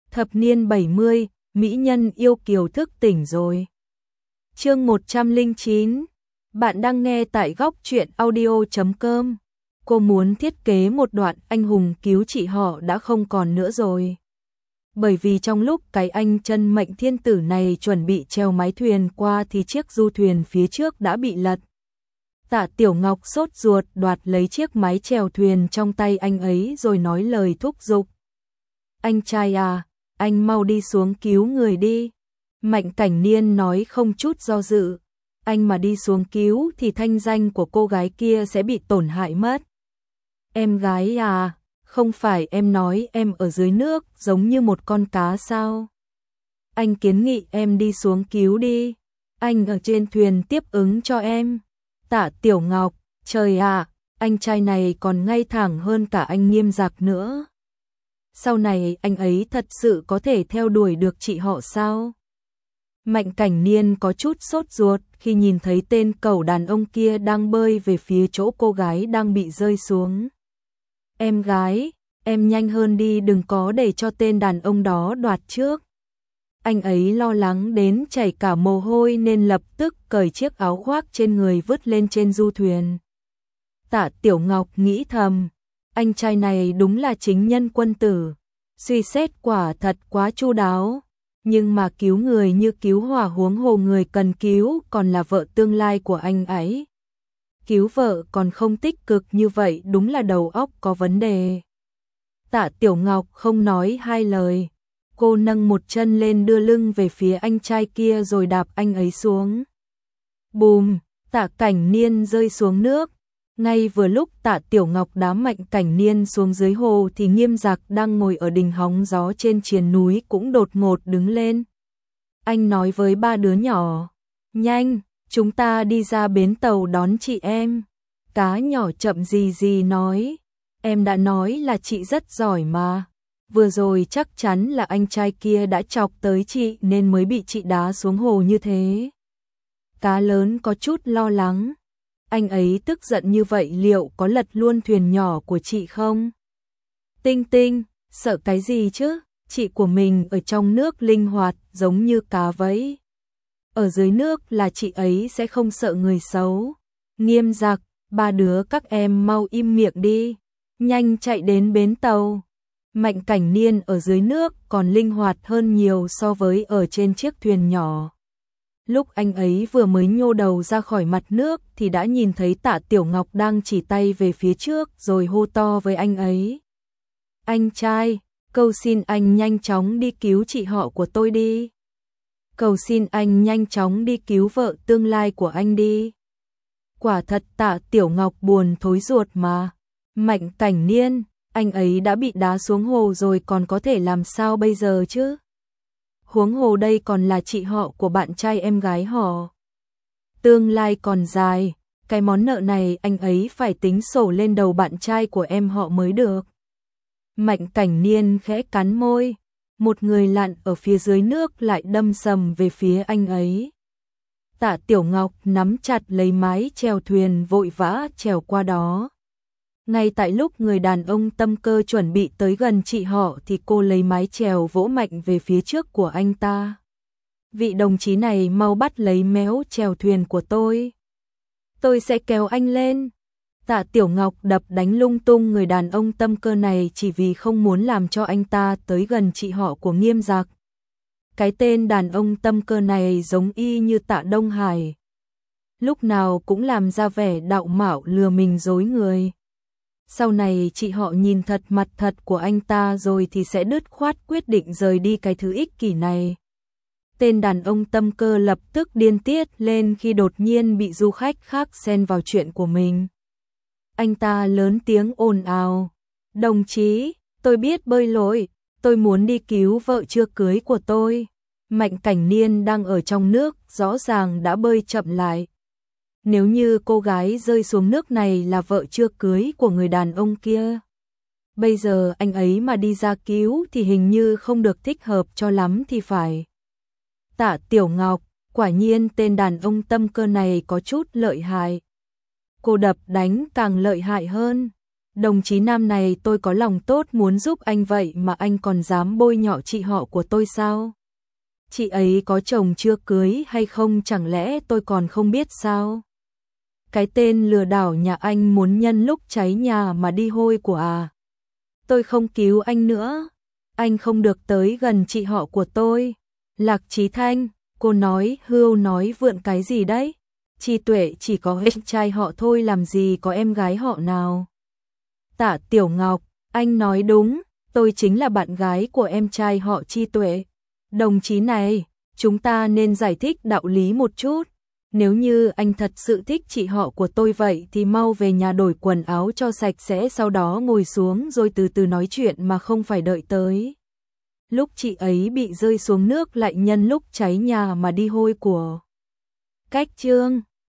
Thập niên 70, mỹ nhân yêu kiều thức tỉnh rồi. Chương 109. Bạn đang nghe tại góc truyện audio.com. Cô muốn thiết kế một đoạn anh hùng cứu chị họ đã không còn nữa rồi. Bởi vì trong lúc cái anh chân mệnh thiên tử này chuẩn bị treo mái thuyền qua thì chiếc du thuyền phía trước đã bị lật. Tạ Tiểu Ngọc sốt ruột đoạt lấy chiếc mái chèo thuyền trong tay anh ấy rồi nói lời thúc giục. Anh trai à, anh mau đi xuống cứu người đi. Mạnh Cảnh Niên nói không chút do dự. Anh mà đi xuống cứu thì thanh danh của cô gái kia sẽ bị tổn hại mất. Em gái à, không phải em nói em ở dưới nước giống như một con cá sao? Anh kiến nghị em đi xuống cứu đi. Anh ở trên thuyền tiếp ứng cho em. Tạ Tiểu Ngọc, trời ạ, anh trai này còn ngay thẳng hơn cả anh Nghiêm Giặc nữa. Sau này anh ấy thật sự có thể theo đuổi được chị họ sao? Mạnh Cảnh Niên có chút sốt ruột khi nhìn thấy tên cẩu đàn ông kia đang bơi về phía chỗ cô gái đang bị rơi xuống. Em gái, em nhanh hơn đi, đừng có để cho tên đàn ông đó đoạt trước. Anh ấy lo lắng đến chảy cả mồ hôi nên lập tức cởi chiếc áo khoác trên người vứt lên trên du thuyền. Tạ Tiểu Ngọc nghĩ thầm, anh trai này đúng là chính nhân quân tử, suy xét quả thật quá chu đáo. Nhưng mà cứu người như cứu hỏa, huống hồ người cần cứu còn là vợ tương lai của anh ấy. Cứu vợ còn không tích cực như vậy đúng là đầu óc có vấn đề. Tạ Tiểu Ngọc không nói hai lời. Cô nâng một chân lên đưa lưng về phía anh trai kia rồi đạp anh ấy xuống. Bùm, Tạ Cảnh Niên rơi xuống nước. Ngay vừa lúc Tạ Tiểu Ngọc đám Mạnh Cảnh Niên xuống dưới hồ thì Nghiêm Giặc đang ngồi ở đỉnh hóng gió trên triền núi cũng đột ngột đứng lên. Anh nói với ba đứa nhỏ, nhanh, chúng ta đi ra bến tàu đón chị em. Cá nhỏ chậm gì gì nói, em đã nói là chị rất giỏi mà. Vừa rồi chắc chắn là anh trai kia đã chọc tới chị nên mới bị chị đá xuống hồ như thế. Cá lớn có chút lo lắng. Anh ấy tức giận như vậy liệu có lật luôn thuyền nhỏ của chị không? Tinh Tinh, sợ cái gì chứ? Chị của mình ở trong nước linh hoạt giống như cá vậy. Ở dưới nước là chị ấy sẽ không sợ người xấu. Nghiêm Giặc, ba đứa các em mau im miệng đi. Nhanh chạy đến bến tàu. Mạnh Cảnh Niên ở dưới nước còn linh hoạt hơn nhiều so với ở trên chiếc thuyền nhỏ. Lúc anh ấy vừa mới nhô đầu ra khỏi mặt nước thì đã nhìn thấy Tạ Tiểu Ngọc đang chỉ tay về phía trước rồi hô to với anh ấy. Anh trai, cầu xin anh nhanh chóng đi cứu chị họ của tôi đi. Cầu xin anh nhanh chóng đi cứu vợ tương lai của anh đi. Quả thật Tạ Tiểu Ngọc buồn thối ruột mà. Mạnh Cảnh Niên, anh ấy đã bị đá xuống hồ rồi còn có thể làm sao bây giờ chứ? Huống hồ đây còn là chị họ của bạn trai em gái họ. Tương lai còn dài, cái món nợ này anh ấy phải tính sổ lên đầu bạn trai của em họ mới được. Mạnh Cảnh Niên khẽ cắn môi, một người lặn ở phía dưới nước lại đâm sầm về phía anh ấy. Tạ Tiểu Ngọc nắm chặt lấy mái chèo thuyền vội vã chèo qua đó. Ngay tại lúc người đàn ông tâm cơ chuẩn bị tới gần chị họ thì cô lấy mái chèo vỗ mạnh về phía trước của anh ta. Vị đồng chí này mau bắt lấy méo chèo thuyền của tôi. Tôi sẽ kéo anh lên. Tạ Tiểu Ngọc đập đánh lung tung người đàn ông tâm cơ này chỉ vì không muốn làm cho anh ta tới gần chị họ của Nghiêm Giặc. Cái tên đàn ông tâm cơ này giống y như Tạ Đông Hải. Lúc nào cũng làm ra vẻ đạo mạo lừa mình dối người. Sau này chị họ nhìn thật mặt thật của anh ta rồi thì sẽ đứt khoát quyết định rời đi cái thứ ích kỷ này. Tên đàn ông tâm cơ lập tức điên tiết lên khi đột nhiên bị du khách khác xen vào chuyện của mình. Anh ta lớn tiếng ồn ào. Đồng chí, tôi biết bơi lội, tôi muốn đi cứu vợ chưa cưới của tôi. Mạnh Cảnh Niên đang ở trong nước rõ ràng đã bơi chậm lại. Nếu như cô gái rơi xuống nước này là vợ chưa cưới của người đàn ông kia, bây giờ anh ấy mà đi ra cứu thì hình như không được thích hợp cho lắm thì phải. Tạ Tiểu Ngọc, quả nhiên tên đàn ông tâm cơ này có chút lợi hại. Cô đập đánh càng lợi hại hơn. Đồng chí Nam này tôi có lòng tốt muốn giúp anh vậy mà anh còn dám bôi nhọ chị họ của tôi sao? Chị ấy có chồng chưa cưới hay không chẳng lẽ tôi còn không biết sao? Cái tên lừa đảo nhà anh muốn nhân lúc cháy nhà mà đi hôi của à? Tôi không cứu anh nữa. Anh không được tới gần chị họ của tôi. Lạc Chí Thanh, cô nói hưu nói vượn cái gì đấy? Chi Tuệ chỉ có em trai họ thôi làm gì có em gái họ nào. Tạ Tiểu Ngọc, anh nói đúng, tôi chính là bạn gái của em trai họ Chi Tuệ. Đồng chí này, chúng ta nên giải thích đạo lý một chút. Nếu như anh thật sự thích chị họ của tôi vậy thì mau về nhà đổi quần áo cho sạch sẽ sau đó ngồi xuống rồi từ từ nói chuyện mà không phải đợi tới. Lúc chị ấy bị rơi xuống nước lại nhân lúc cháy nhà mà đi hôi của. Cách chương